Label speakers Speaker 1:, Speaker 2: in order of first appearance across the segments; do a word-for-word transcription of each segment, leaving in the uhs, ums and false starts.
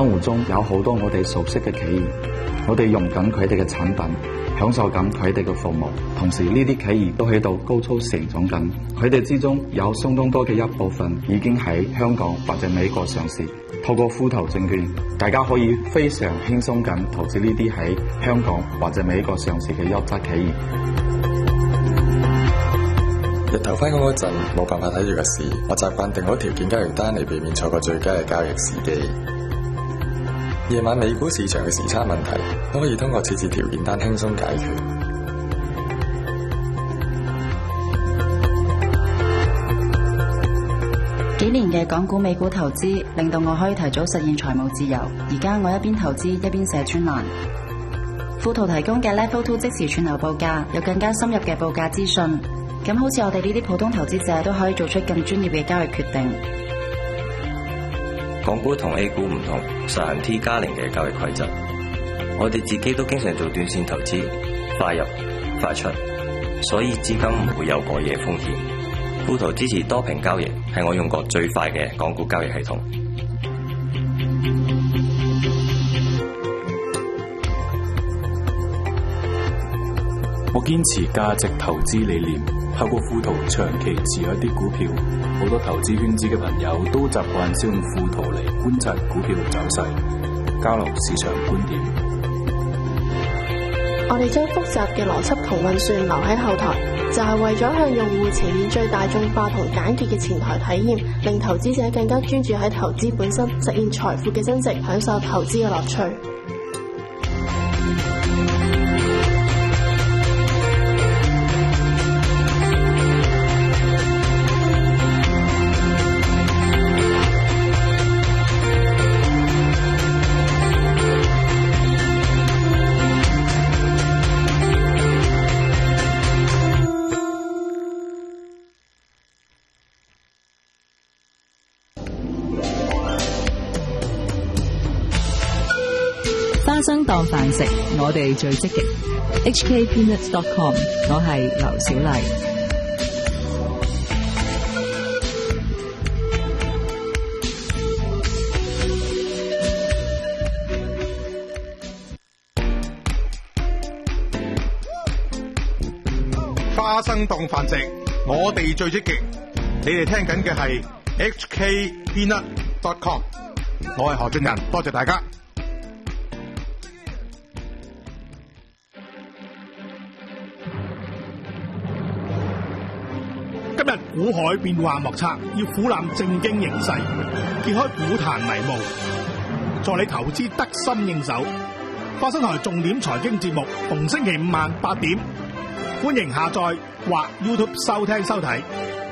Speaker 1: 生活中有好多我哋熟悉嘅企業，我哋用緊佢哋嘅產品，享受緊佢哋嘅服務，同時呢啲企業都喺度高速成長緊，佢哋之中有相當多嘅一部分已經喺香港或者美國上市。透過富途證券，大家可以非常輕鬆咁投資呢啲喺香港或者美國上市嘅優質企業。
Speaker 2: 日頭返工嗰陣冇辦法睇住個市，我習慣定好條件交易單嚟避免錯過最佳嘅交易時機。夜晚美股市場嘅時差問題都可以通過設置條件單輕鬆解決。
Speaker 3: 幾年嘅港股美股投資令到我可以提早實現財務自由。而家我一邊投資一邊寫專欄。富途提供嘅 Level Two 即時串流報價，有更加深入嘅報價資訊。咁好似我哋呢啲普通投資者都可以做出更專業嘅交易決定。
Speaker 4: 港股同 A 股唔同，實行 T 加零嘅交易規則。我哋自己都經常做短線投資，快入快出，所以資金唔會有過夜風險。富途支持多屏交易，係我用過最快嘅港股交易系統。
Speaker 5: 我堅持價值投資理念，透過富途長期持有一啲股票。好多投資圈子嘅朋友都習慣使用富途嚟觀察股票走勢，交流市場觀點。
Speaker 6: 我哋將複雜嘅邏輯同運算留喺後台，就係為咗向用戶呈現最大眾化同簡潔嘅前台體驗，令投資者更加專注喺投資本身，實現財富嘅增值，享受投資嘅樂趣。
Speaker 7: 花生當飯食，我哋最積極。H K Peanuts dot com， 我係劉小麗。
Speaker 8: 花生當飯食，我哋最積極。你哋聽緊嘅係 H K Peanuts dot com， 我係何俊仁，多謝大家。今日股海變幻莫測，要俯瞰正經形勢，揭開股壇迷霧，助你投資得心應手。花生台重點財經節目，逢星期五晚八點，歡迎下載或 YouTube 收聽收睇。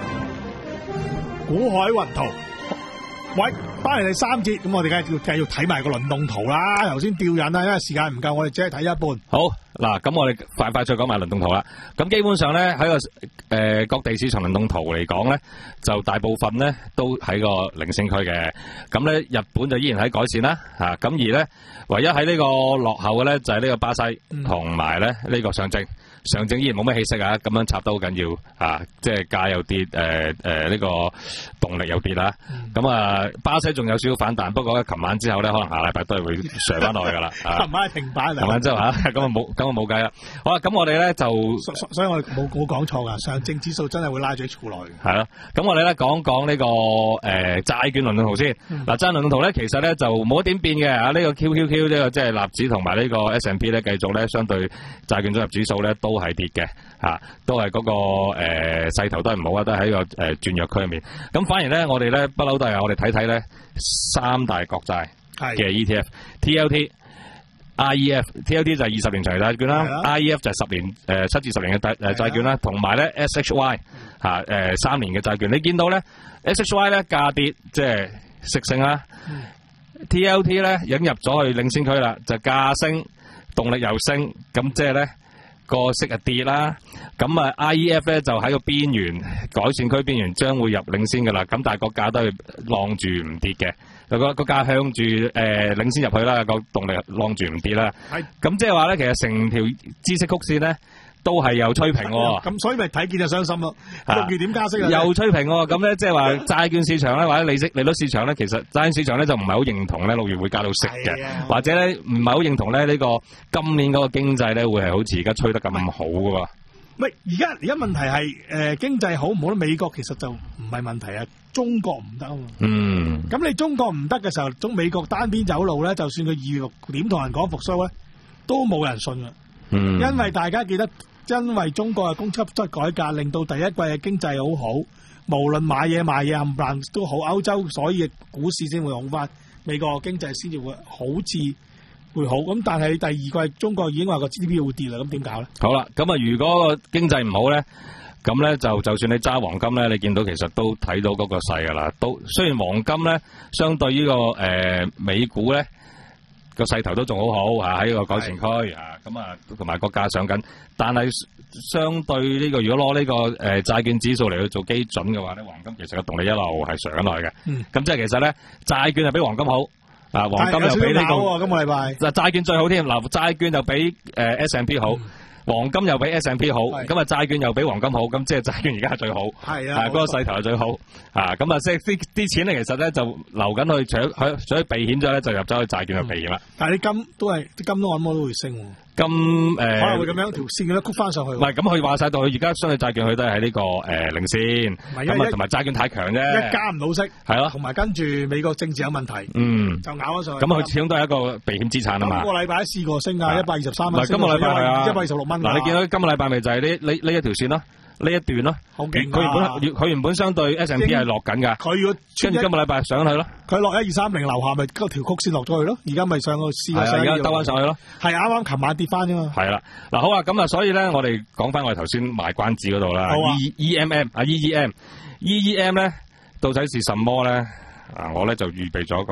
Speaker 8: 股海雲圖，喂，翻嚟第三節，咁我哋梗係要繼續睇埋個輪動圖啦。頭先吊引啦，因為時間唔夠，我哋只係睇一半。
Speaker 9: 好。嗱，咁我哋快快再講埋輪動圖啦。咁基本上咧喺個誒、呃、各地市場輪動圖嚟講咧，就大部分咧都喺個領升區嘅。咁咧日本就依然喺改善啦，嚇、啊。咁而咧唯一喺呢個落後嘅咧就係、是、呢個巴西同埋咧呢個上證。上證依然冇咩氣息啊，咁樣插得好緊要啊！即係價又跌，誒誒呢個動力又跌啦。咁、嗯、啊，巴西仲有少少反彈，不過咧，琴晚之後咧，可能下禮拜都係會上翻落去噶啦。琴、
Speaker 8: 啊、晚係停板，
Speaker 9: 琴晚之後嚇，咁啊冇，咁啊冇計啦。好啦，咁我哋咧就，
Speaker 8: 所所以我哋冇冇講錯噶，上證指數真係會拉住喺儲內。
Speaker 9: 係咯，咁我哋咧講講呢、這個誒、呃、債券輪動圖先。嗱、嗯，債輪動圖咧其實咧就冇一點變嘅啊。呢、這個 Q Q Q 呢個即係納指同埋呢個 S and P 咧繼續咧相對債券綜合指數咧都係跌嘅，吓、啊、都係嗰、那個誒勢、呃、頭都係唔好啊，都喺個誒轉弱區入面。咁反而咧，我哋咧不嬲都係我哋睇睇咧三大國債嘅 E T F，T L T、I E F，T L T 就係二十年長期債券啦 ，I E F 就係十年誒七至十年嘅債誒債券啦，同埋咧 S H Y 吓誒三年嘅債券。你見到咧 S H Y 咧價跌即係息升啦、嗯、，T L T 咧引入咗去領先區啦，就價升動力又升，咁即係咧。個息啊跌啦，咁啊 I E F 咧就喺個邊緣改善區邊緣將會入領先噶啦，咁但係個價都係晾住唔跌嘅，個個價向住誒、呃、領先入去啦，個動力晾住唔跌啦。係咁即係話咧，其實成條孳息曲線咧都係又吹平喎。
Speaker 8: 咁所以咪睇見就傷心咯。六月點加息啊？
Speaker 9: 又吹平喎，咁咧即係話債券市場咧或者利息利率市場咧，其實債券市場咧就唔係好認同咧六月會加到息嘅，或者咧唔係好認同咧呢個今年嗰個經濟咧會係好似而家吹得咁好噶喎。
Speaker 8: 喂，而家而家問題係誒、呃、經濟好唔好咧？美國其實就唔係問題啊，中國唔得啊嘛。
Speaker 9: 嗯。咁
Speaker 8: 你中國唔得嘅時候，中美國單邊走路咧，就算佢二月六點同人講復甦咧，都冇人信啊。嗯。因為大家記得，因為中國嘅供給側改革，令到第一季嘅經濟好好，無論買嘢賣嘢冚唪唥都好，歐洲所以股市先會好翻，美國經濟先至會好似。會好咁，但係第二季中國已經話個 G D P 會跌啦，咁點搞咧？
Speaker 9: 好啦，咁啊，如果個經濟唔好咧，咁咧就就算你揸黃金咧，你見到其實都睇到嗰個勢噶啦。都雖然黃金咧相對呢、這個誒、呃、美股咧個勢頭都仲好好啊，喺個改善區啊，咁啊同埋個價上緊，但係相對呢、這個如果攞呢、這個誒債、呃、券指數嚟去做基準嘅話咧，黃金其實個動力一路係上緊落去嘅。嗯，咁即係其實咧債券係比黃金好。啊，黃金又比呢、這個
Speaker 8: 今個禮拜，
Speaker 9: 嗱債券最好添，嗱債券就比誒 S and P 好，嗯、黃金又比 S and P 好，咁啊債券又比黃金好，咁即係債券而家係最好，係啊，嗰、那個勢頭係最好，啊咁啊即係啲啲錢咧，其實咧就流緊去，除咗除咗避險咗咧，就入咗去債券去避險啦、嗯。
Speaker 8: 但係啲金都係啲金都按摩都會升喎。
Speaker 9: 咁誒、呃、
Speaker 8: 可能會咁樣條線咁樣曲翻上去。
Speaker 9: 唔係咁，佢話晒到佢而家相對債券佢都係喺呢個誒、呃、領先，咁啊同埋債券太強啫，
Speaker 8: 一加唔到息，
Speaker 9: 係咯，
Speaker 8: 同埋跟住美國政治有問題，嗯，就咬咗上去。
Speaker 9: 咁佢始終都係一個避險資產啊嘛。
Speaker 8: 今個禮拜試過升啊，一百二十三蚊。
Speaker 9: 唔係今個禮拜係啊，
Speaker 8: 一百二十六蚊。
Speaker 9: 嗱，你見到今個禮拜咪就係呢呢呢一條線咯。呢一段咯，好勁！佢原本佢原本相對 S and P 係落緊㗎，
Speaker 8: 佢要
Speaker 9: 跟住今個禮拜上去咯。
Speaker 8: 佢落一二三零樓下咪嗰條曲線落咗去咯，而家咪上去試下，
Speaker 9: 而家兜翻上去咯。係啱
Speaker 8: 啱琴晚跌翻啫嘛。
Speaker 9: 係啦，嗱好啊，咁啊，所以咧，我哋講翻我哋頭先賣關子嗰度啦。E E M M 啊 E E M E E M 咧，到底是什麼咧？啊，我咧就預備咗個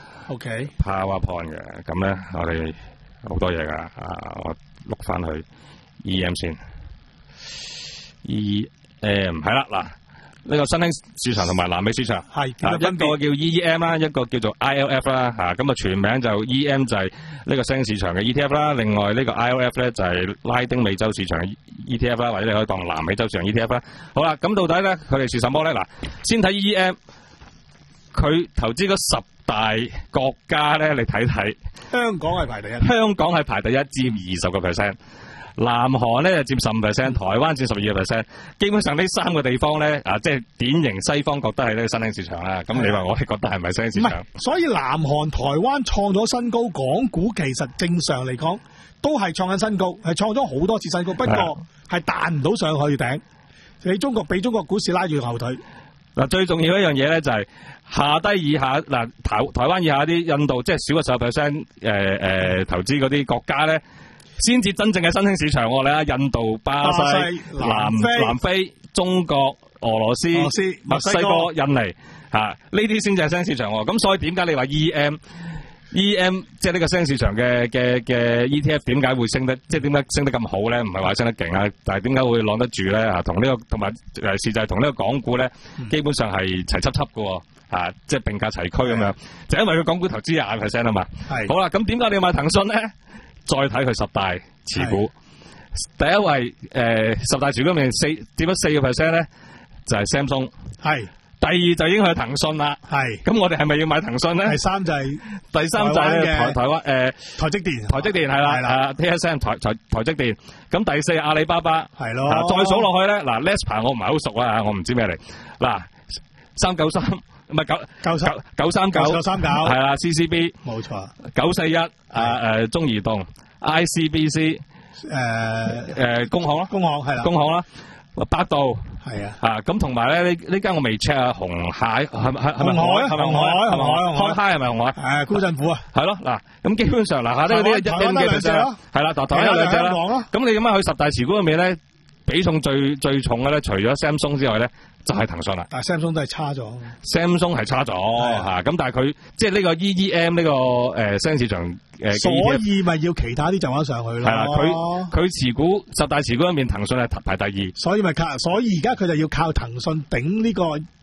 Speaker 8: OK
Speaker 9: PowerPoint 嘅，咁咧我哋好多嘢㗎，啊，我錄翻去 E M 先。E M 係啦，嗱呢、這個新興市場同埋南美市場係、啊、一個叫 E E M 啦，一個叫做 I L F 啦，吓咁啊全名就 E M 就係呢個新興市場嘅 E T F 啦，另外呢個 I L F 咧就係拉丁美洲市場嘅 E T F 啦，或者你可以當南美洲市場 E T F 啦。好啦，咁到底咧佢哋是什麼咧？嗱，先睇 E M， 佢投資嗰十大國家咧，你睇睇，
Speaker 8: 香港係排第一，
Speaker 9: 香港係排第一，佔二十個 percent。南韓咧就佔十五 percent， 台灣佔十二個 percent， 基本上呢三個地方咧啊，即係典型西方覺得係呢個新興市場啦。咁你話我哋覺得係咪新興市場？
Speaker 8: 所以南韓、台灣創咗新高，港股其實正常嚟講都係創緊新高，係創咗好多次新高，不過係彈唔到上去頂。你中國俾中國股市拉住後腿。
Speaker 9: 嗱，最重要一樣嘢咧就係下低以下嗱台台灣以下啲印度，即係少過十個 percent 誒誒投資嗰啲國家咧。先至真正嘅新興市場，我哋睇下印度、巴西、巴西南非、南非、中國、俄羅斯、俄羅斯墨西哥、印尼嚇，呢啲先至係新興市場。咁所以點解你話 E M E M 即係呢個新興市場嘅嘅嘅 E T F 點解會升得，即係點解升得咁好咧？唔係話升得勁啊，但係點解會攞得住咧？啊，同呢個同埋誒事就係同呢個港股咧，基本上係齊輯輯嘅喎，即係並駕齊驅咁樣，就因為佢港股投資廿 percent 啊嘛。係好啦，咁點解你要買騰訊咧？再睇佢十大持股，第一位誒、呃、十大持股入面四佔咗四個 percent 咧，就係、是、Samsung。係第二就已經係騰訊啦。係咁，我哋係咪要買騰訊咧？第三就係、是、第三就係台台灣誒、呃、台積電，台積電係啦，係啦 T S M 台台台積電。咁第四阿里巴巴係咯、啊，再數落去咧，嗱 Lespa 我唔係好熟啊，我唔知咩嚟。嗱三九三唔係九九三九三九九三九係啦 ，C C B 冇錯，九四一誒誒中移動 I C B C 誒誒工行啦，工行係啦，工行啦，百度係啊嚇咁同埋咧呢呢間我未 check 啊，紅蟹係咪係係咪紅海係咪紅海係咪紅海開係咪紅海誒高振府啊係咯嗱咁基本上嗱下呢啲一 M 嘅 percent 係啦，台灣有兩隻啦，咁你咁樣去十大持股入面咧比重最最重嘅咧，除咗 Samsung 之外咧。就係騰訊啦，但係 Samsung 都係差咗 ，Samsung 係差咗嚇，咁但係佢即係呢個 E E M 呢、這個誒新興市場誒、呃，所以咪要其他啲就翻上去咯。係啦，佢佢持股十大持股入面，騰訊係排第二，所以咪靠，所以而家佢就要靠騰訊頂呢個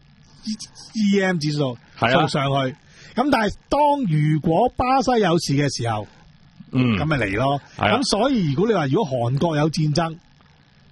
Speaker 9: E M 指數衝上去。咁但係當如果巴西有事嘅時候，嗯，咁咪嚟咯。咁所以如果你話如果韓國有戰爭，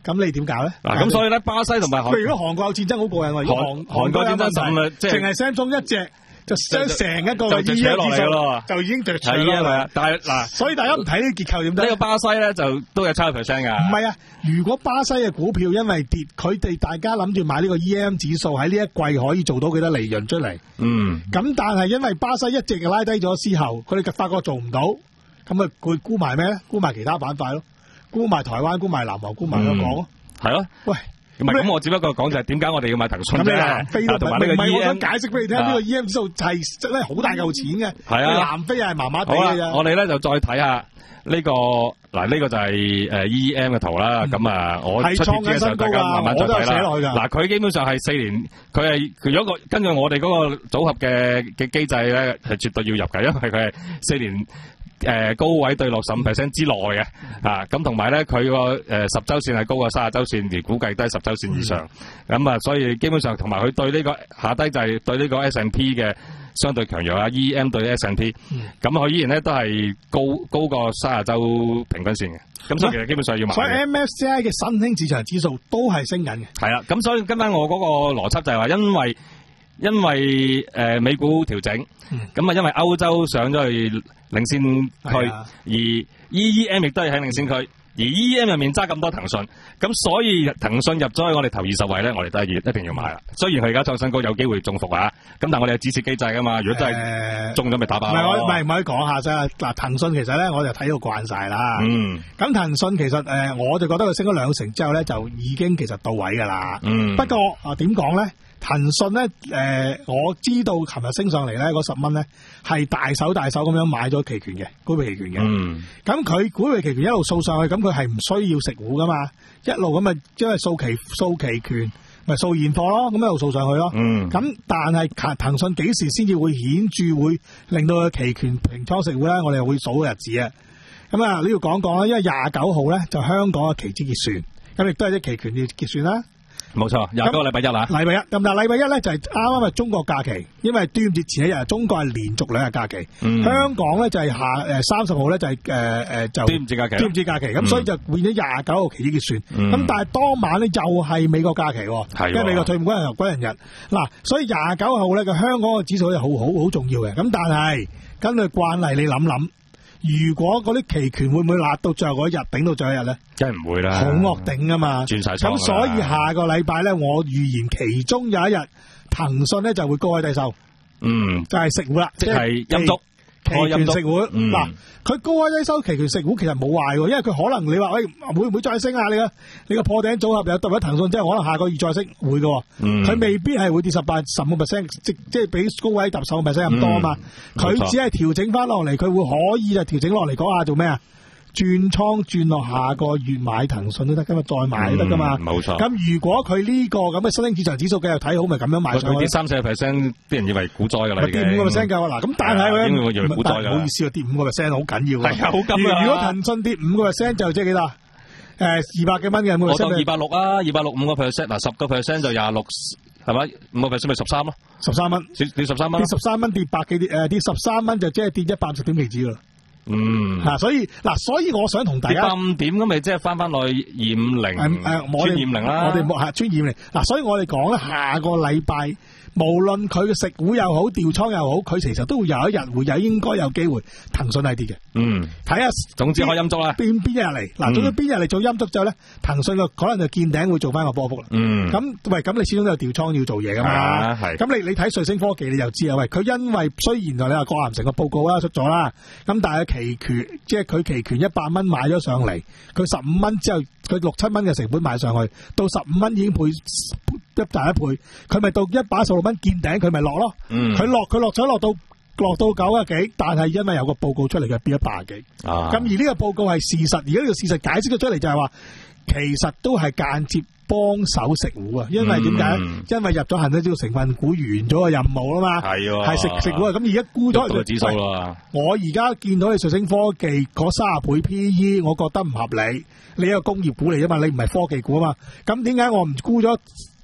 Speaker 8: 咁你點搞咧？
Speaker 9: 嗱，咁所以咧，巴西同埋韓，
Speaker 8: 如果韓國有戰爭好過癮喎，如果韓
Speaker 9: 韓國戰爭咁啊，即係
Speaker 8: 淨係 Samsung 一隻。就將成一個
Speaker 9: 就就扯落嚟咯，
Speaker 8: 就已經奪取
Speaker 9: 係啊，係啊，但係嗱，
Speaker 8: 所以大家唔睇呢啲結構點得？
Speaker 9: 呢個巴西咧就都有七個 percent 㗎。
Speaker 8: 唔係啊，如果巴西嘅股票因為跌，佢哋大家諗住買呢個 E M 指數喺呢一季可以做到幾多利潤出嚟？
Speaker 9: 嗯。咁
Speaker 8: 但係因為巴西一直拉低咗之後，佢哋發覺做唔到，咁啊佢沽埋咩咧？沽埋其他板塊咯，沽埋台灣，沽埋南韓，沽埋香港咯。係
Speaker 9: 咯。
Speaker 8: 喂。
Speaker 9: 唔係咁，我只不過講就係點解我哋要買騰訊啫，同埋呢個 E M。唔係，我想解釋俾你聽，呢個 E M 指數係真係好大嚿錢嘅。係啊，南非係麻麻地嘅啫。我哋咧就再睇下呢個嗱，呢個就係誒 E M 嘅圖啦。咁啊，我出貼嘅時候大家慢慢再睇啦。嗱，佢基本上係四年，佢係佢如果個根據我哋嗰個組合嘅嘅機制咧，係絕對要入嘅，因為佢係四年。誒、呃，高位對六十五 percent 之內嘅，啊，咁同埋咧，佢個誒十周線係高過三十周線，而估計都係十周線以上，咁、嗯、啊，所以基本上同埋佢對呢、這個下低就係對呢個 S and P 嘅相對強弱啊 ，E M 對 S and P，咁佢依然咧都係高高過三十周平均線嘅，咁所以其實基本上要買。
Speaker 8: 所以 M S C I 嘅新興市場指數都係升緊嘅。
Speaker 9: 係啦，咁所以跟翻我嗰個邏輯就係話，因為因為誒、呃、美股調整，咁、嗯、啊因為歐洲上咗去領先區，而 E E M 亦都係喺領先區，而 E E M 入面揸咁多騰訊，咁所以騰訊入咗去我哋頭二十位咧，我哋都係一定要買啦。雖然佢而家創新高有機會中伏啊，咁但係我哋有止蝕機制噶嘛，如果真係中咗咪打爆。唔係
Speaker 8: 我唔係唔可以講下啫。嗱，騰訊其實咧我就睇到慣晒啦。嗯。咁騰訊其實誒、呃，我就覺得佢升咗兩成之後咧，就已經其實到位噶啦。嗯。不過啊，點講咧？騰訊咧，誒、呃，我知道琴日升上嚟咧，嗰十蚊咧係大手大手咁樣買咗期權嘅，股票期權嘅。嗯。咁佢股票期權一路掃上去，咁佢係唔需要食糊噶嘛，一路咁咪即係掃期掃期權，咪掃現貨咯，咁一路掃上去咯。嗯。咁但係騰訊幾時先至會顯著會令到佢期權平倉食糊咧？我哋會數日子啊。咁啊，呢度講講啦，因為廿九號咧就香港嘅期指結算，咁亦都係啲期權要結算啦。
Speaker 9: 冇錯，廿九個禮拜一啦。
Speaker 8: 禮拜一，咁但係禮拜一咧就係啱啱係中國假期，因為端午節前一日，中國係連續兩日假期。嗯、香港咧就係下誒三十號咧就係誒誒就
Speaker 9: 端午節假期。
Speaker 8: 端午節假期，咁、嗯、所以就變咗廿九號期指結算。咁、嗯、但係當晚咧又係美國假期，因為美國退伍軍人軍人日。嗱，所以廿九號咧個香港嘅指數係好好好重要嘅。咁但係根據慣例，你諗諗。如果嗰啲期權會唔會辣到最後嗰一日頂到最後一日咧？
Speaker 9: 梗係唔會啦，
Speaker 8: 好惡頂噶嘛，
Speaker 9: 轉晒倉。咁
Speaker 8: 所以下個禮拜咧，我預言其中有一日騰訊咧就會高位低收，嗯，就係食糊啦，
Speaker 9: 即係陰燭。
Speaker 8: 期權食糊嗱，佢、嗯、高位低收期權食糊其實冇壞喎，因為佢可能你話喂會唔會再升啊？你個你個破頂組合有對咗騰訊之後，可能下個月再升會嘅，佢、嗯、未必係會跌十八十五 percent，即即係比高位搭十五 percent 咁多啊嘛。佢、嗯、只係調整翻落嚟，佢會可以就調整落嚟講下做咩啊？轉倉轉落下個月買騰訊都得，今日再買都得噶嘛。冇、嗯、錯。咁如果佢呢個咁嘅新興市場指數繼續睇好，咪咁樣買上去。佢跌
Speaker 9: 三四個 percent，啲人以為股災噶啦。
Speaker 8: 跌五個 percent 夠嗱，咁但係咧，
Speaker 9: 以為股災㗎。
Speaker 8: 唔好意思啊，跌五個 percent 好緊要。
Speaker 9: 係啊，好緊要。
Speaker 8: 如果騰訊跌五個 percent 就即係幾多？誒，二百幾蚊嘅。
Speaker 9: 我當二百六啊，二百六五個 percent，嗱十個 percent 就廿六，係咪？五個 percent 咪十三咯。十三蚊。跌十三蚊。跌十三蚊跌百幾跌誒跌十三蚊就即係跌一百五十點期指噶啦。嗯，吓、啊，所以嗱，所以我想同大家跌五點咁咪即係翻翻落去二五零，誒誒，我哋二五零啦，
Speaker 8: 我哋冇吓穿二五零，嗱，所以我哋講咧，下個禮拜無論佢嘅食糊又好，調倉又好，佢其實都會有一日會有應該有機會騰訊係跌嘅。嗯，睇下，
Speaker 9: 總之開陰燭啦，
Speaker 8: 邊邊一日嚟，嗱，總之邊日嚟做陰燭之後咧，騰訊個可能就見頂會做翻個波幅啦。嗯，咁喂，咁你始終都有調倉要做嘢噶嘛？係，咁你你睇瑞星科技你就知啊，喂，佢因為雖然就你話郭咸城個報告啦出咗啦，咁但係期權即係佢期權一百蚊買咗上嚟，佢十五蚊之後佢六七蚊嘅成本買上去，到十五蚊已經配一大一倍，佢咪到一百十六蚊見頂，佢咪落咯。嗯，佢落佢落咗落到落到九啊幾，但係因為有個報告出嚟嘅變咗八啊幾。啊，咁而呢個報告係事實，而家呢個事實解釋咗出嚟就係話，其實都係間接幫手食糊啊。因為點解、嗯？因為入咗恒生指數成分股完咗個任務啦嘛。係喎，係食食糊啊。咁而家沽咗個指數啦。我而家見到你瑞星科技嗰三十倍 P E， 我覺得唔合理。你一個工業股嚟啊嘛，你唔係科技股啊嘛。咁點解我唔沽咗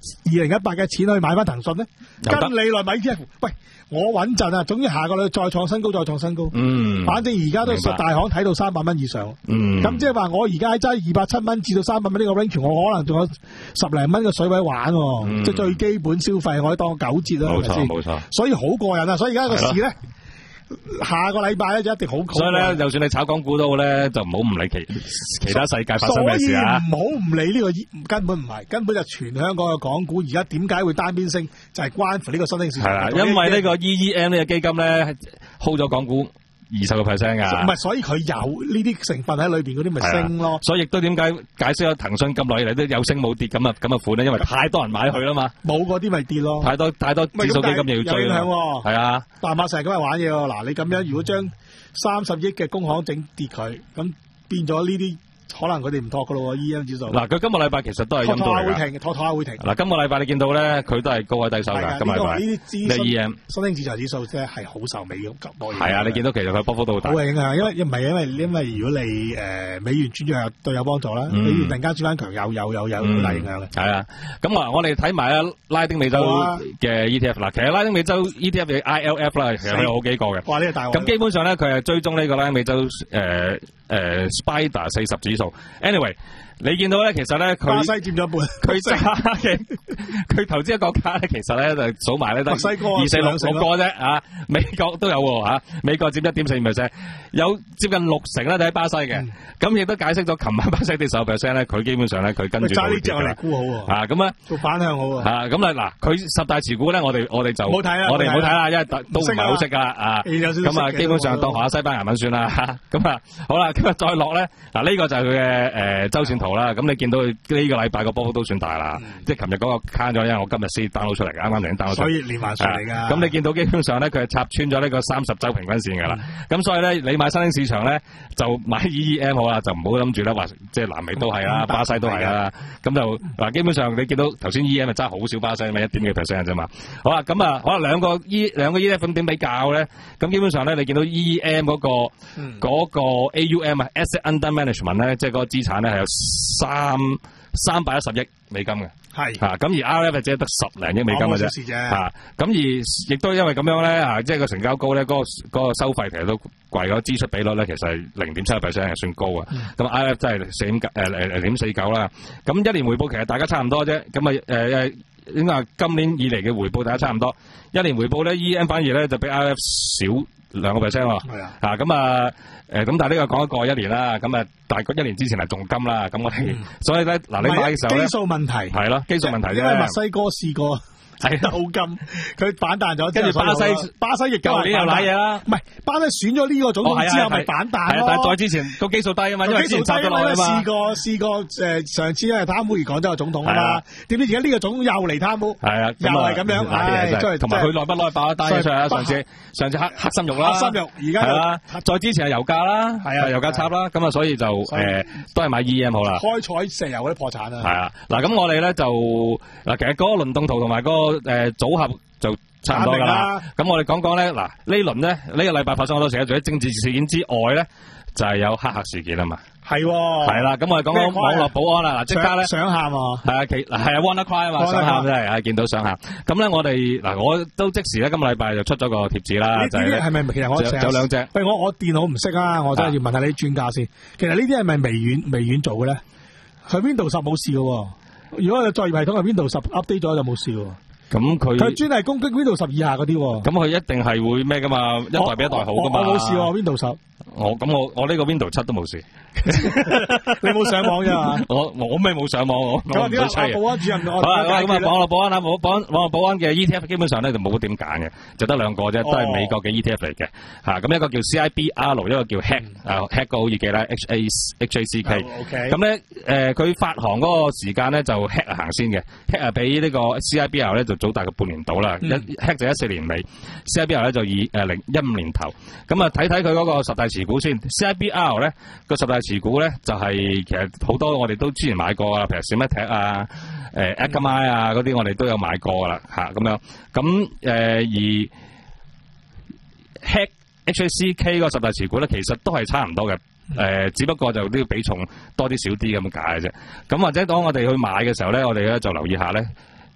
Speaker 8: 二零一八嘅錢去買翻騰訊咧？跟你來買 E T F， 喂，我穩陣啊！總之下個禮再創新高，再創新高。嗯，反正而家都十大行睇到三百蚊以上。嗯，咁即係話我而家揸二百七蚊至到三百蚊呢個 range， 我可能仲有十零蚊嘅水位玩，嗯、即係最基本消費可以當九折啦。冇錯，冇錯。所以好過癮啊！所以而家個市咧。下個禮拜咧就一定好，
Speaker 9: 所以咧，就算你炒港股都好咧，就唔好唔理其其他世界發生咩事啊！
Speaker 8: 唔好唔理呢、這個根本唔係，根本就全香港嘅港股而家點解會單邊升，就係、是、關乎呢個新興市場。係啦，
Speaker 9: 因為呢個 E E M 呢個基金咧 hold 咗港股二十個 percent 噶，
Speaker 8: 唔係，所以佢有呢啲成分喺裏邊，嗰啲咪升咯。
Speaker 9: 所以亦都點解解釋咗騰訊咁耐以嚟都有升冇跌咁啊咁嘅款咧？因為太多人買佢啦嘛，
Speaker 8: 冇嗰啲咪跌咯。
Speaker 9: 太多太多指數基金又要追啦，係啊。
Speaker 8: 大馬成日咁嚟玩嘢喎，嗱你咁樣如果將三十億嘅工行整跌佢，咁變咗呢啲。可能佢哋唔托噶咯喎 ，E M 指數。嗱，
Speaker 9: 佢今個禮拜其實都係陰道嚟㗎。
Speaker 8: 拖拖下會停，拖拖下會停。
Speaker 9: 嗱，今個禮拜你見到咧，佢都係高位低收㗎。今個禮拜。呢啲資 E M
Speaker 8: 新興市場指數即係好受美元急波。
Speaker 9: 係啊，你見到其實佢波幅都好大。
Speaker 8: 好影響，因為唔係因為因為如果你誒、呃、美元轉弱對有幫助啦，嗯、美元突然間轉翻強有有有有好大影響嘅。係、
Speaker 9: 嗯、啊，咁啊，我哋睇埋啊拉丁美洲嘅 E T F 嗱，其實拉丁美洲 E T F 嘅 I L F 啦，其實有好幾個嘅。
Speaker 8: 哇！呢、這個大鑊。
Speaker 9: 咁基本上咧，佢係追蹤呢個拉丁美洲誒。呃誒、呃、Spider 四十指數 ，anyway， 你見到咧，其實咧佢
Speaker 8: 巴西佔咗一半，
Speaker 9: 佢揸嘅佢投資嘅國家咧，其實咧就數埋咧都二四六六個啫啊，美國都有喎、啊、美國佔一點四五 percent， 有接近六成咧就喺巴西嘅，咁、嗯、亦都解釋咗琴晚巴西跌十 percent 咧，佢基本上咧佢跟住
Speaker 8: 揸呢隻我嚟沽好喎，
Speaker 9: 啊咁啊
Speaker 8: 做反向好喎，
Speaker 9: 啊咁啊嗱，佢十大持股咧，我哋我哋就
Speaker 8: 冇睇啦，
Speaker 9: 我哋唔好睇啦，因為都唔係好識噶啊，咁啊基本上當學下西班牙文算啦，咁啊好啦。今日再落咧，嗱、這、呢個就係佢嘅誒周線圖啦。咁你見到呢個禮拜個波幅都算大啦、嗯，即係琴日嗰個慳咗，因為我今日先 download 出嚟，啱啱嚟 download 出嚟。
Speaker 8: 所以連環上嚟㗎。咁
Speaker 9: 你見到基本上咧，佢係插穿咗呢個三十週平均線㗎啦。咁、嗯、所以咧，你買新興市場咧，就買 E E M 好啦，就唔好諗住咧話，即係南美都係啦、嗯，巴西都係啦。咁就嗱，基本上你見到頭先 E E M 係揸好少巴西，咪一點幾 percent 啫嘛。好啦，咁啊，可能兩個 E 兩個 E T F 點比較咧？咁基本上咧，你見到 E E M 嗰、那個嗰、嗯那個 A U M 啊 ，Asset Under Management 咧，即係嗰個資產咧係有三三百一十億美金嘅，係嚇，咁、啊、而 R F 只係得十零億美金嘅啫，嚇，咁、啊、而亦都因為咁樣咧嚇，即係個成交高咧，嗰、那個嗰個收費其實都貴咗，支出比率咧其實係零點七 percent 係算高啊，咁、嗯、R F 真係四點誒誒零點四九啦，咁一年回報其實大家差唔多啫，咁啊誒誒應該話今年以嚟嘅回報大家差唔多，一年回報咧 E M 反而咧就比 R F 少兩個 percent 喎，係啊，嚇咁啊誒咁，但係呢個講一過一年啦，咁啊大概一年之前係重金啦，咁我哋、嗯、所以咧嗱你買嘅時候咧
Speaker 8: 基數問題係
Speaker 9: 咯，基數問題啫，
Speaker 8: 因為墨西哥試過。係好金，佢反彈咗，跟住巴西，巴西亦舊年又瀨嘢啦。唔係巴西選咗呢個總統之後，咪反彈咯。但係再之前個基數低啊嘛，因為之前插咗落去嘛。試過試過誒，上次因為貪污而講咗個總統啊嘛，點知而家呢個總統又嚟貪污，係啊，又係咁樣，唉，同埋佢內不內爆一單嘢出嚟啊！上次上次黑黑心肉啦，黑心肉，而家係啦，再之前係油價啦，係啊，油價插啦，咁啊，所以就誒都係買 E M 好啦。開採石油嗰啲破產啊。係啊，嗱咁我哋咧就嗱，其實嗰個輪動圖同埋嗰個。誒、呃，組合就差唔多噶啦。咁我哋講講咧，嗱呢輪咧呢、這個禮拜發生好多事，除咗政治事件之外咧，就係、是、有黑客事件啊嘛。係係啦，咁我哋講講網絡保安啦。嗱，即刻咧想喊啊！係啊，其嗱係啊 WannaCry 啊嘛，想喊真係啊，見到想喊。咁咧我哋嗱，我都即時咧今個禮拜就出咗個貼紙啦，就係咧係咪其實我有兩隻？喂，我我電腦唔識啊，我真係要問下你啲專家先。其實呢啲係咪微軟微軟做嘅咧？佢 Windows 十冇事嘅，如果個作業系統係 Windows 十 update 咗就冇事。咁佢佢專係攻擊 Windows 十以下嗰啲，咁佢一定係會咩噶嘛？一代比一代好噶嘛？我冇事喎 Windows 十。我咁我我呢個 Windows 七都冇事。你冇上網啫嘛？我我咩冇上網我。咁啊點解保安主任我？好啦咁啊網絡保安啊，網保安網絡保安嘅 E T F 基本上咧就冇點揀嘅，就得兩個啫，都係美國嘅 E T F 嚟嘅。吓咁一個叫 C I B R， 一個叫 Hack 啊 Hack 個好易記啦 H A H A C K。OK。咁咧誒佢發行嗰個時間咧就 Hack 行先嘅 ，Hack 啊比呢個 C I B R 咧就早大概半年到啦，一 Hack 就一四年尾 ，C I B R 咧就以誒零一五年頭。咁啊睇睇佢嗰個十大持股先 ，C I B R 咧個十大持股咧就係、是、其實好多我哋都之前買過啊，譬如 Symantec 啊、誒 Akamai 啊嗰啲我哋都有買過噶啦嚇咁樣。咁誒、呃、而 Hack H A C K 個十大持股咧其實都係差唔多嘅。誒、呃，只不過就呢個比重多啲少啲咁解嘅啫。咁或者當我哋去買嘅時候咧，我哋咧就留意下咧，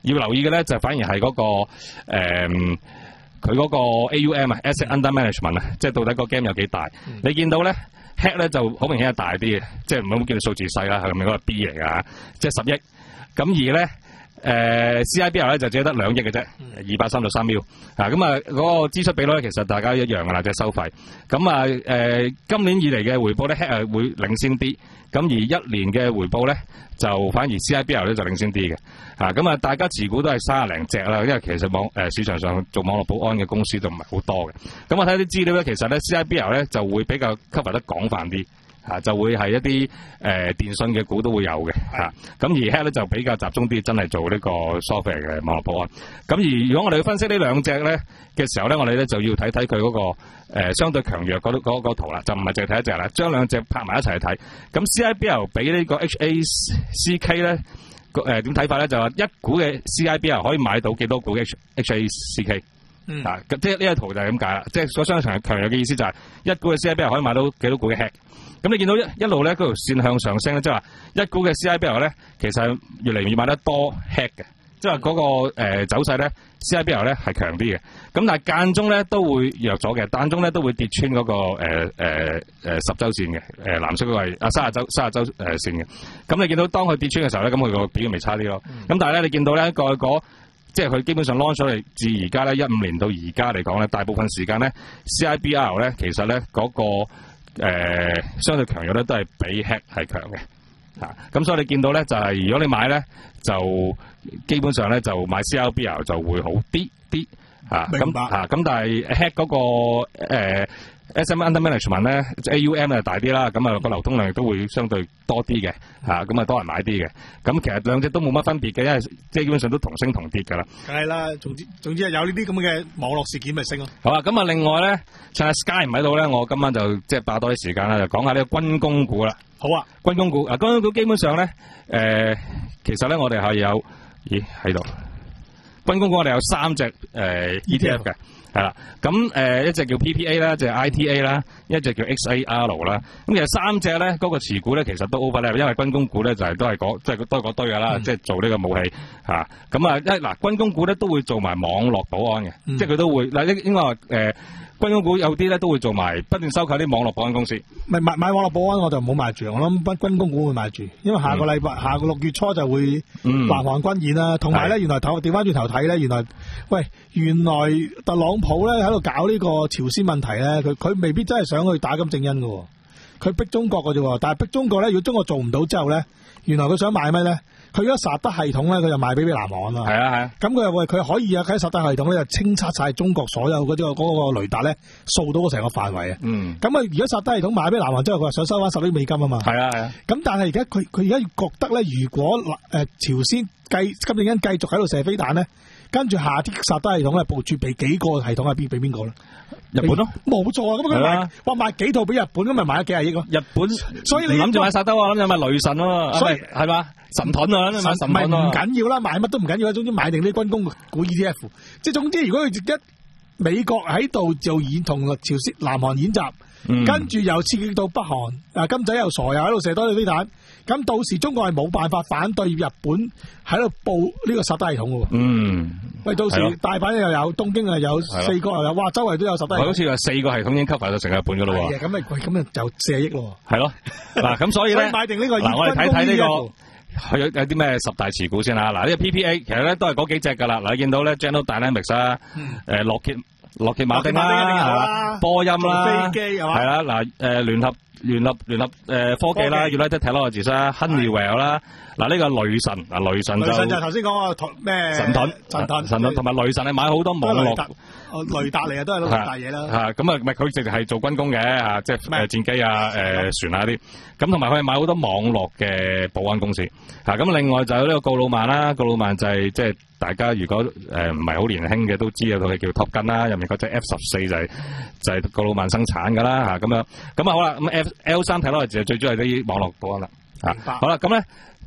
Speaker 9: 要留意嘅咧就反而係嗰、那個誒佢嗰個 A U M 啊 Asset Under Management 啊，即係到底個 game 有幾大？嗯、你見到咧 hack 咧就好明顯係大啲嘅，即係唔好叫佢數字細啦，係咪嗰個 B 嚟㗎？即係十億。咁而咧。誒、呃、C I B L 咧就只係得兩億嘅啫，二百三十三秒啊！咁啊嗰個支出比率咧其實大家一樣噶啦，即係收費。咁啊誒今年以嚟嘅回報咧 hack 係會領先啲，咁而一年嘅回報咧就反而 C I B L 咧就領先啲嘅。啊咁啊大家持股都係三十零隻啦，因為其實網誒、呃、市場上做網絡保安嘅公司就唔係好多嘅。咁我睇啲資料咧，其實咧 C I B L 咧就會比較 cover 得廣泛啲。嚇、啊、就會係一啲誒、呃、電信嘅股都會有嘅嚇，咁、啊、而 hack 咧就比較集中啲，真係做呢個 software 嘅網絡保安。咁而如果我哋要分析呢兩隻咧嘅時候咧，我哋咧就要睇睇佢嗰個、呃、相對強弱嗰嗰嗰圖啦，就唔係淨係睇一隻啦，將兩隻拍埋一齊去睇。咁 C I B L 比呢個 H A C K 咧誒點睇法咧？就話一股嘅 C I B L 可以買到幾多股 H H A C K？嗯、啊，即係呢個圖就係咁解啦，即係所相強強弱嘅意思就係一股嘅 C I B L 可以買到幾多股嘅 hack。咁你見到一一路咧嗰條線向上升咧，即係話一股嘅 C I B L 咧，其實越嚟越買得多 hack 嘅，即係話嗰個誒、呃、走勢咧 C I B L 咧係強啲嘅。咁但係間中咧都會弱咗嘅，間中咧都會跌穿嗰、那個誒誒誒十周線嘅，誒、呃、藍色嗰個係啊三十周三十周誒線嘅。咁你見到當佢跌穿嘅時候咧，咁佢個表現咪差啲咯。咁、嗯、但係咧你見到咧個個即係佢基本上 launch 咗嚟至而家咧一五年到而家嚟講咧，大部分時間咧 C I B L 咧其實咧嗰、那個。誒、呃，相對強弱咧都係比 hack 係強嘅，啊，咁所以你見到咧就係、是、如果你買咧就基本上咧就買 C I B L 就會好啲啲，啊，咁啊咁但係 hack 嗰、那個誒、呃、S M Under Management 咧 A U M 就大啲啦，咁啊個流通量亦都會相對多啲嘅，吓咁啊多人買啲嘅，咁其實兩隻都冇乜分別嘅，因為即係基本上都同升同跌噶啦。梗係啦，總之總之係有呢啲咁嘅網絡事件咪升咯。好啊，咁啊另外咧，趁阿 Sky 唔喺度咧，我今晚就即係霸多啲時間啦，就講下呢個軍工股啦。好啊，軍工股啊，軍工股基本上咧，誒、呃，其實咧我哋係有，咦喺度，軍工股我哋有三隻誒、呃、E T F 嘅。係啦，咁誒、呃、一隻叫 P P A 啦，一隻 I T A 啦，一隻叫 X A R 啦。咁其實三隻咧，嗰、那個持股咧其實都 overlap，因為軍工股咧就係、是、都係嗰即係都係嗰堆噶啦，即係、嗯、做呢個武器嚇。咁啊，一嗱軍工股咧都會做埋網絡保安嘅，嗯、即係佢都會嗱應應該話誒。呃軍工股有啲咧都會做埋，不斷收購啲網絡保安公司。咪買買網絡保安我就唔好買住，我諗軍軍工股會買住，因為下個禮拜、嗯、下個六月初就會南韓軍演啦。同埋咧，原來頭調翻轉頭睇咧，原來喂，原來特朗普咧喺度搞呢個朝鮮問題咧，佢佢未必真係想去打金正恩㗎，佢逼中國㗎啫。但係逼中國咧，如果中國做唔到之後咧，原來佢想買咩咧？佢而家薩德系統咧，佢就賣俾俾南韓啊。係啊係啊。咁佢又喂，佢可以啊，喺薩德系統咧就清測晒中國所有嗰啲嗰個雷達咧，掃到個成個範圍啊。嗯。咁啊，如果薩德系統賣俾南韓之後，佢話想收翻十億美金啊嘛。係啊係啊。咁但係而家佢佢而家覺得咧，如果誒、呃、朝鮮繼金正恩繼續喺度射飛彈咧，跟住下啲薩德系統咧部署俾幾個系統係邊俾邊個咧？日本咯，冇錯啊！咁佢賣，話賣幾套俾日本，咁咪賣咗幾廿億咯。日本，所以你諗住買薩德啊，諗住買雷神啊，所以係嘛神盾啊，買神盾啊，唔緊要啦，買乜都唔緊要啦，總之買定啲軍工股 E T F，即係總之如果佢一美國喺度就演同朝鮮、南韓演習，嗯、跟住又刺激到北韓，啊金仔又傻又喺度射多啲飛彈。咁到時中國係冇辦法反對日本喺度報呢個薩德系統嘅喎。嗯，喂，到時大阪又有，東京又有，四個又有，哇，周圍都有薩德系統。好似話四個系統已經 cover 到成日本嘅咯喎。係啊，咁咪咁咪就四十億咯。係咯，嗱咁所以咧，買定呢個嗱，我哋睇睇呢個有有啲咩十大持股先啦。嗱，呢個 P P A 其實咧都係嗰幾隻㗎啦。嗱，你見到咧 General Dynamics 啦，誒洛歇洛歇馬丁啦，波音啦，飛機係嘛？係啦，嗱誒聯合。聯合聯合誒、呃、科技啦 ，United Technologies 啦 ，Honeywell 啦，嗱呢、這個雷神，嗱雷神就雷神就頭先講個咩神盾，神盾神盾，同埋雷神係買好多網絡，雷達嚟啊，都係攞大嘢啦。嚇咁啊，唔係佢直係係做軍工嘅嚇，即係誒戰機啊、誒、呃、船啊啲。咁同埋佢係買好多網絡嘅保安公司。嚇、啊、咁另外就有呢個告魯曼啦，告魯曼就係即係大家如果誒唔係好年輕嘅都知有套戲叫 Top Gun 啦，入面嗰隻 F 十四就係、是、就係、是、告魯曼生產㗎啦嚇咁樣。咁啊好啦，咁 F L 三睇落就最主要係啲網絡保安啦。嚇好啦，咁咧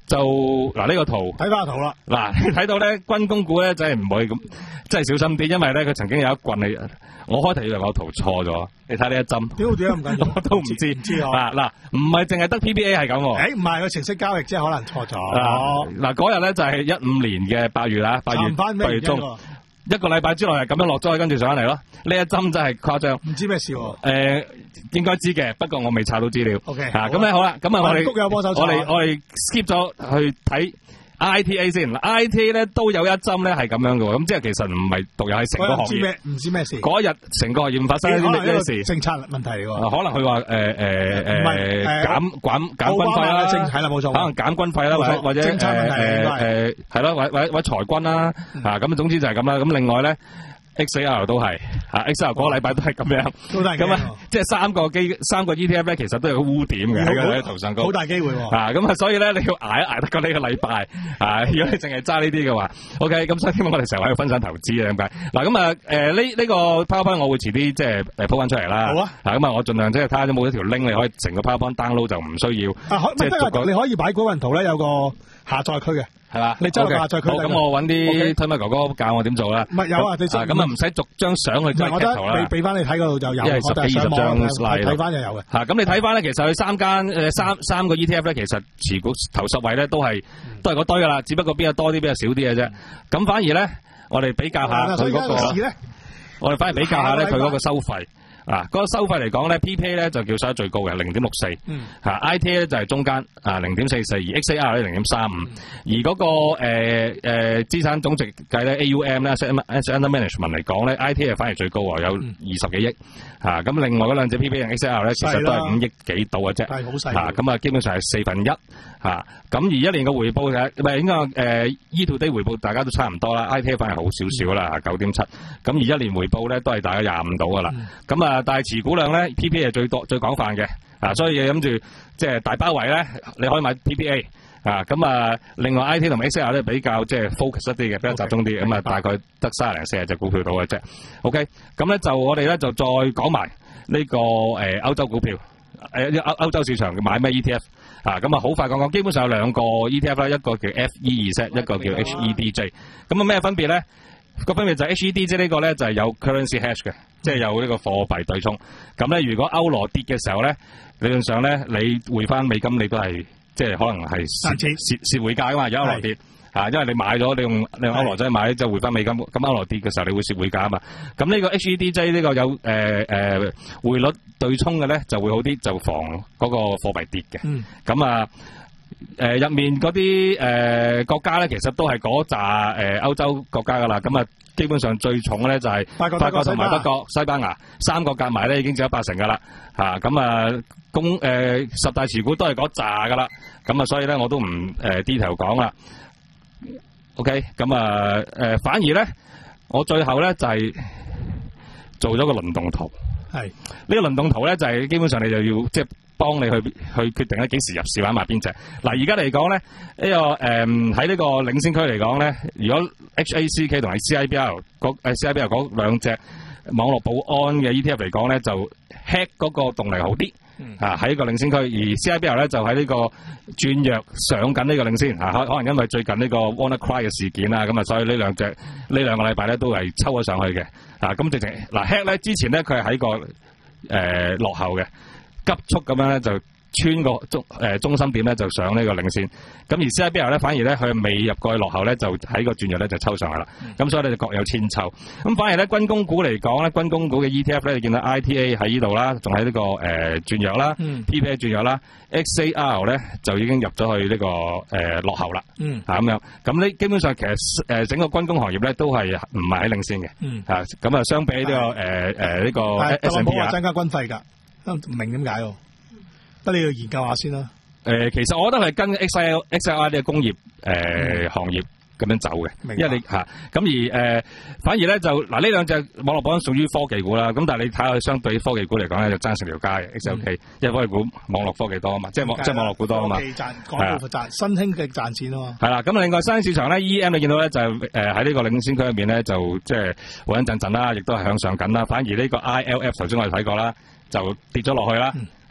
Speaker 9: 就嗱呢個圖
Speaker 8: 睇翻個圖啦。
Speaker 9: 嗱，你睇到咧軍工股咧真係唔可以咁，真係小心啲，因為咧佢曾經有一棍你，我開頭以為我圖錯咗，你睇呢一針。
Speaker 8: 點解點解咁緊要？
Speaker 9: 我都唔知。
Speaker 8: 唔知啊。
Speaker 9: 嗱嗱，唔係淨係得 P P A 係咁喎。
Speaker 8: 誒唔係個程式交易即係可能錯咗。
Speaker 9: 嗱嗱嗰日咧就係一五年嘅八月啦，八月八月中。一個禮拜之內係咁樣落咗去，跟住上翻嚟咯。呢一針真係誇張，
Speaker 8: 唔知咩事喎、啊。
Speaker 9: 誒、呃，應該知嘅，不過我未查到資料。
Speaker 8: O K，
Speaker 9: 吓咁咧好啦，咁啊我哋
Speaker 8: 谷有幫手，
Speaker 9: 我哋我哋 skip 咗去睇 I T A 先。I T A 咧都有一針咧係咁樣嘅喎，咁即係其實唔係獨有係成個行業。唔知咩唔
Speaker 8: 知咩事。
Speaker 9: 嗰日成個行業發生啲咩事？
Speaker 8: 政策問題嚟喎。
Speaker 9: 可能佢話誒誒誒減減減軍費啦，
Speaker 8: 係啦冇錯。
Speaker 9: 可能減軍費啦，或者或者誒誒係咯，或或或裁軍啦，啊咁總之就係咁啦。咁另外咧。X A R 都係吓 ，X A R 嗰個禮拜都係咁樣，咁啊，即係三個機三個 E T F 咧，其實都有個污點嘅喺個圖上高，
Speaker 8: 好大機會喎。
Speaker 9: 啊，咁啊，所以咧你要挨一挨得過呢個禮拜啊，如果你淨係揸呢啲嘅話 ，OK，咁所以希望我哋成日喺度分享投資啊，咁解。嗱，咁啊，誒呢呢個 PowerPoint 我會遲啲即係誒鋪翻出嚟啦。好啊。啊，咁啊，我盡量即係睇下有冇一條 link 你可以成個 PowerPoint download 就唔需要。啊，即係
Speaker 8: 你可以擺嗰份圖咧，有個下載區嘅。
Speaker 9: 係嘛？
Speaker 8: 你真係下載區。
Speaker 9: 好，咁我揾啲推麥哥哥教我點做啦。
Speaker 8: 唔係有啊，你
Speaker 9: 咁啊唔使逐張相去即係截圖啦。俾俾翻你睇嗰度就有，
Speaker 8: 因為
Speaker 9: 十幾二十張 slide
Speaker 8: 睇翻就有嘅。
Speaker 9: 嚇，咁你睇翻咧，其實佢三間誒三三個 E T F 咧，其實持股頭十位咧都係都係嗰堆噶啦，只不過邊個多啲，邊個少啲嘅啫。咁反而咧，我哋比較下佢嗰個，我哋反而比較下咧佢嗰個收費。啊，嗰、那個收費嚟講咧 ，P P A 咧就叫收得最高嘅零點六四，嚇 I T A 咧就係中間啊零點四四，而 X A R 咧零點三五，而嗰、那個誒誒、呃呃、資產總值計咧 A U M 咧 Asset Under Management 嚟講咧 I T A 反而最高喎，有二十幾億，嚇、啊、咁另外嗰兩隻 P P A 同 X A R 咧其實都係五億幾度嘅啫，係好細，嚇咁啊基本上係四分一，嚇、啊、咁而一年嘅回報嘅唔係應該誒 E to D 回報大家都差唔多啦 ，I T A 反而好少少啦，九點七，咁而一年回報咧都係大概廿五度噶啦，咁、嗯、啊。但係持股量咧 ，P P A 係最多最廣泛嘅，啊，所以諗住即係大包圍咧，你可以買 P P A， 啊，咁啊，另外 I T 同 X A R 咧比較即係 focus 一啲嘅，比較集中啲，咁、okay，啊大概得三十零四十隻股票到嘅啫。OK，咁咧就我哋咧就再講埋呢個誒歐洲股票，誒歐歐洲市場買咩 E T F， 啊，咁啊好快講講，基本上有兩個 E T F 啦，一個叫 F E Z， 一個叫 H E D J， 咁啊咩分別咧？個分別就係 H E D J 呢個咧就係有 currency hedge 嘅，即係有呢個貨幣對沖。咁咧如果歐羅跌嘅時候咧，理論上咧你匯翻美金你都係即係可能係蝕蝕蝕匯價噶嘛，有歐羅跌嚇，因為你買咗你用你用歐羅仔買就匯翻美金，咁歐羅跌嘅時候你會蝕匯價啊嘛。咁呢個 H E D J 呢個有誒誒匯率對沖嘅咧就會好啲，就防嗰個貨幣跌嘅。咁、嗯、啊。誒、呃，入面嗰啲誒國家咧，其實都係嗰扎誒歐洲國家噶啦，咁啊，基本上最重咧就係法國同埋德國、西班牙三個夾埋咧，已經佔咗八成噶啦，吓咁啊，公誒、呃、十大持股都係嗰扎噶啦，咁啊，所以咧我都唔誒 detail 講啦。OK，咁啊，誒、呃，反而咧，我最後咧就係、是、做咗個輪動圖，係呢、這個輪動圖咧就係、是、基本上你就要即係。幫你去去決定咧幾時入市玩埋邊隻。嗱而家嚟講咧，呢、這個誒喺呢個領先區嚟講咧，如果 H A C K 同埋 C I B R 嗰誒 C I B R 嗰兩隻網絡保安嘅 E T F 嚟講咧，就 hack 嗰個動力好啲，啊喺個領先區，而 C I B R 咧就喺呢個轉弱上緊呢個領先，啊可可能因為最近呢個 WannaCry 嘅事件啊，咁啊所以呢兩隻呢兩個禮拜咧都係抽咗上去嘅，啊咁直情嗱 hack 咧之前咧佢係喺個誒、呃、落後嘅。急速咁樣咧就穿個中誒、呃、中心點咧就上呢個領先，咁而 C I B R 咧反而咧佢未入過去落後咧就喺個轉弱咧就抽上去啦，咁、嗯、所以咧就各有千秋。咁反而咧軍工股嚟講咧，軍工股嘅 E T F 咧你見到 I T A 喺呢度啦，仲喺呢個誒、呃、轉弱啦、嗯、，P P A 轉弱啦 ，X A R 咧就已經入咗去呢、這個誒、呃、落後啦，嗯，嚇咁樣。咁呢基本上其實誒、呃、整個軍工行業咧都係唔係喺領先嘅，嗯，嚇咁啊相比呢、這個誒誒呢個 S and P 啊，
Speaker 8: 增加軍費㗎。唔明點解喎？得你要研究下先啦。
Speaker 9: 誒、呃，其實我覺得係跟 X I L X I R 呢個工業誒、呃嗯、行業咁樣走嘅，因為你嚇咁、啊、而誒、呃，反而咧就嗱呢兩隻網絡保安屬於科技股啦。咁但係你睇下相對科技股嚟講咧，就爭成條街嘅 X L K，、嗯、因為科技股網絡科技多啊嘛，即係網即係網絡股多啊嘛。科技賺廣告賺新興嘅賺錢啊嘛。係啦，咁另外新興市場咧 E M 你見到咧就誒喺呢個領先區入面咧就即係穩穩陣陣啦，亦都係向上緊啦。反而呢個 I L F 頭先我哋睇過啦。就跌咗落去啦，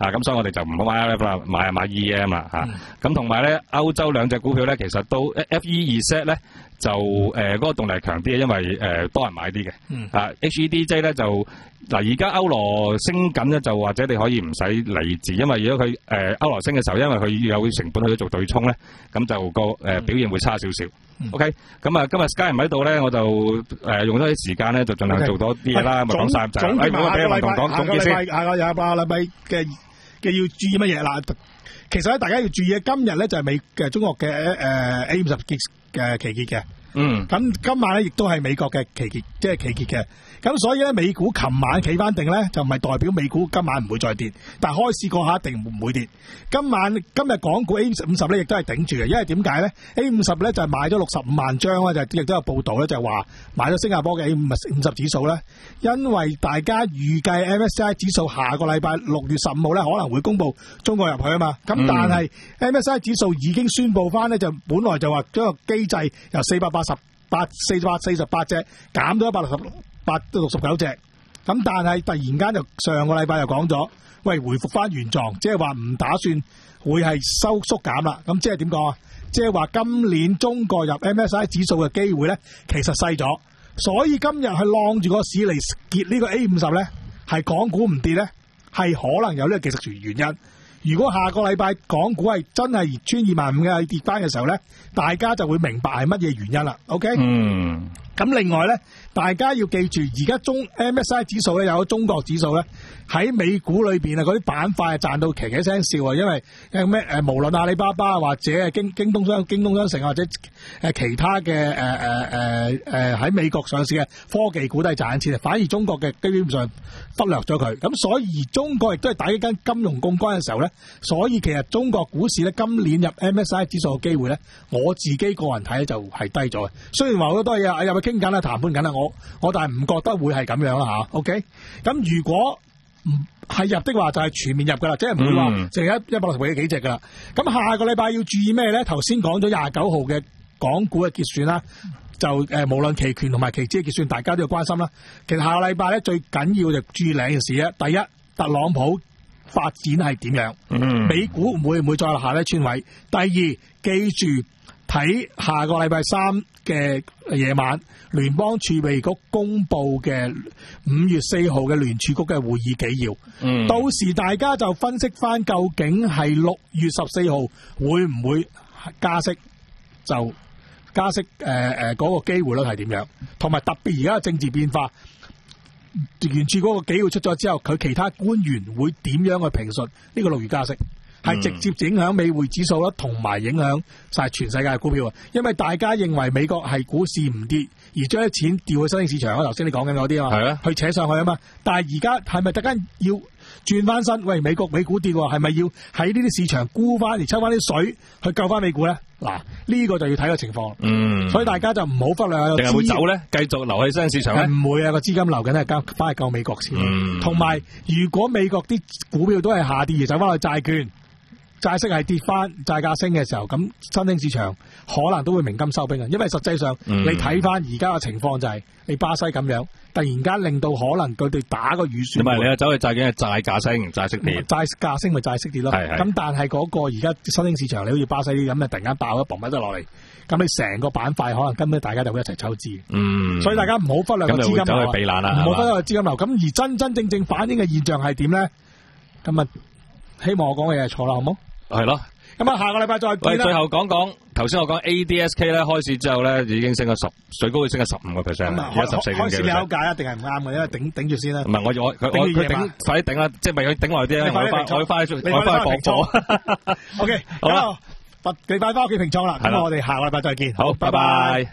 Speaker 9: 啊，咁所以我哋就唔好買 L F 啦，買買 E M 啦嚇。咁同埋咧，歐洲兩隻股票咧，其實都 F E Z 咧就誒嗰、呃那個動力係強啲嘅，因為誒、呃、多人買啲嘅。嗯、啊 H E D J 咧就嗱而家歐羅升緊咧，就或者你可以唔使理智，因為如果佢誒、呃、歐羅升嘅時候，因為佢有成本去做對沖咧，咁就個誒、呃、表現會差少少。嗯、OK，咁啊今日 Sky 唔喺度咧，我就誒、呃、用咗啲時間咧，就盡量做多啲嘢啦，咪講晒就係。誒，唔好俾運動講總結先。
Speaker 8: 下個下個禮拜嘅嘅要注意乜嘢啦？其實咧，大家要注意今日咧就係美嘅中國嘅誒 A 五十結嘅期結嘅。嗯。咁今晚咧亦都係美國嘅期結，即係期結嘅。咁所以咧，美股琴晚企翻定咧，就唔係代表美股今晚唔會再跌，但係開市嗰下一定唔會跌。今晚今日港股 A 五十咧，亦都係頂住嘅，因為點解咧 ？A 五十咧就係買咗六十五萬張啦，就亦都有報道咧，就係話買咗新加坡嘅 A 五十指數咧，因為大家預計 M S C I 指數下個禮拜六月十五號咧可能會公布中國入去啊嘛。咁、嗯、但係 M S C I 指數已經宣布翻咧，就本來就話將個機制由四百八十八、四百四十八隻減到一百六十八到六十九隻，咁但係突然間就上個禮拜又講咗，喂，回復翻原狀，即係話唔打算會係收縮減啦。咁即係點講啊？即係話今年中國入 M S C I 指數嘅機會咧，其實細咗，所以今日係晾住個市嚟結呢個 A 五十咧，係港股唔跌咧，係可能有呢個技術原因。如果下個禮拜港股係真係穿二萬五嘅跌翻嘅時候咧，大家就會明白係乜嘢原因啦。OK？嗯。咁另外咧，大家要記住，而家中 M S C I 指數咧有個中國指數咧喺美股裏邊啊，嗰啲板塊啊賺到奇奇聲笑啊，因為誒咩誒，無論阿里巴巴或者係京京東商京東商城或者誒其他嘅誒誒誒誒喺美國上市嘅科技股都係賺錢，反而中國嘅基本上忽略咗佢。咁所以而中國亦都係打一間金融槓桿嘅時候咧，所以其實中國股市咧今年入 M S C I 指數嘅機會咧，我自己個人睇咧就係低咗嘅。雖然話好多嘢入去傾緊啦、談判緊啦，我我但係唔覺得會係咁樣啦吓。OK， 咁如果唔係入的話，就係全面入噶啦，即係唔會話淨係一一百六十幾隻噶啦。咁下個禮拜要注意咩咧？頭先講咗廿九號嘅港股嘅結算啦，就誒、呃、無論期權同埋期指嘅結算，大家都要關心啦。其實下個禮拜咧最緊要就注意兩件事咧。第一，特朗普發展係點樣？嗯、美股會唔會再下咧穿位？第二，記住睇下個禮拜三嘅夜晚，聯邦儲備局公布嘅五月四號嘅聯儲局嘅會議紀要，嗯、到時大家就分析翻究竟係六月十四號會唔會加息，就加息誒誒嗰個機會率係點樣，同埋特別而家嘅政治變化，聯儲嗰個紀要出咗之後，佢其他官員會點樣去評述呢個六月加息？係直接影響美匯指數啦，同埋影響晒全世界嘅股票啊！因為大家認為美國係股市唔跌，而將啲錢調去新興市場啊！頭先你講緊嗰啲啊嘛，係啊，去扯上去啊嘛。但係而家係咪突然間要轉翻身？喂，美國美股跌喎，係咪要喺呢啲市場沽翻嚟抽翻啲水去救翻美股咧？嗱，呢個就要睇個情況。嗯，所以大家就唔好忽略。定係會走咧？繼續留喺新興市場咧？唔會啊！個資金流緊係交翻去救美國先。同埋、嗯，如果美國啲股票都係下跌而走翻去債券。債息係跌翻，債價升嘅時候，咁新興市場可能都會鳴金收兵啊！因為實際上，嗯、你睇翻而家嘅情況就係、是，你巴西咁樣，突然間令到可能佢哋打個預算。唔係你啊，走去債券係債價升，債息跌。債價升咪債息跌咯。係係。咁但係嗰個而家新興市場，你好似巴西啲咁啊，突然間爆一嘣一得落嚟，咁你成個板塊可能根本大家就會一齊抽資。嗯。所以大家唔好忽略個資金流。咁就會走去避難啦。唔好忽略個資金流。咁而真真正正反映嘅現象係點咧？咁啊，希望我講嘅嘢係錯啦，好冇？係咯，咁啊，下個禮拜再見啦。喂，最後講講，頭先我講 A D S K 咧，開市之後咧已經升咗十，最高升咗十五個 percent，而家十四點幾。開市你有價一定係唔啱嘅，因為頂頂住先啦。唔係我我我佢頂，快啲頂啦，即係咪佢頂耐啲咧？我翻我翻去我翻去放貨。O K，好啦，你快翻屋企平倉啦。咁我哋下個禮拜再見。好，拜拜。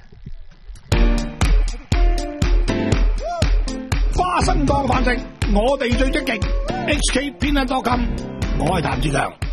Speaker 8: 花生當飯食，我哋最積極。H K 偏向多金，我係譚志強。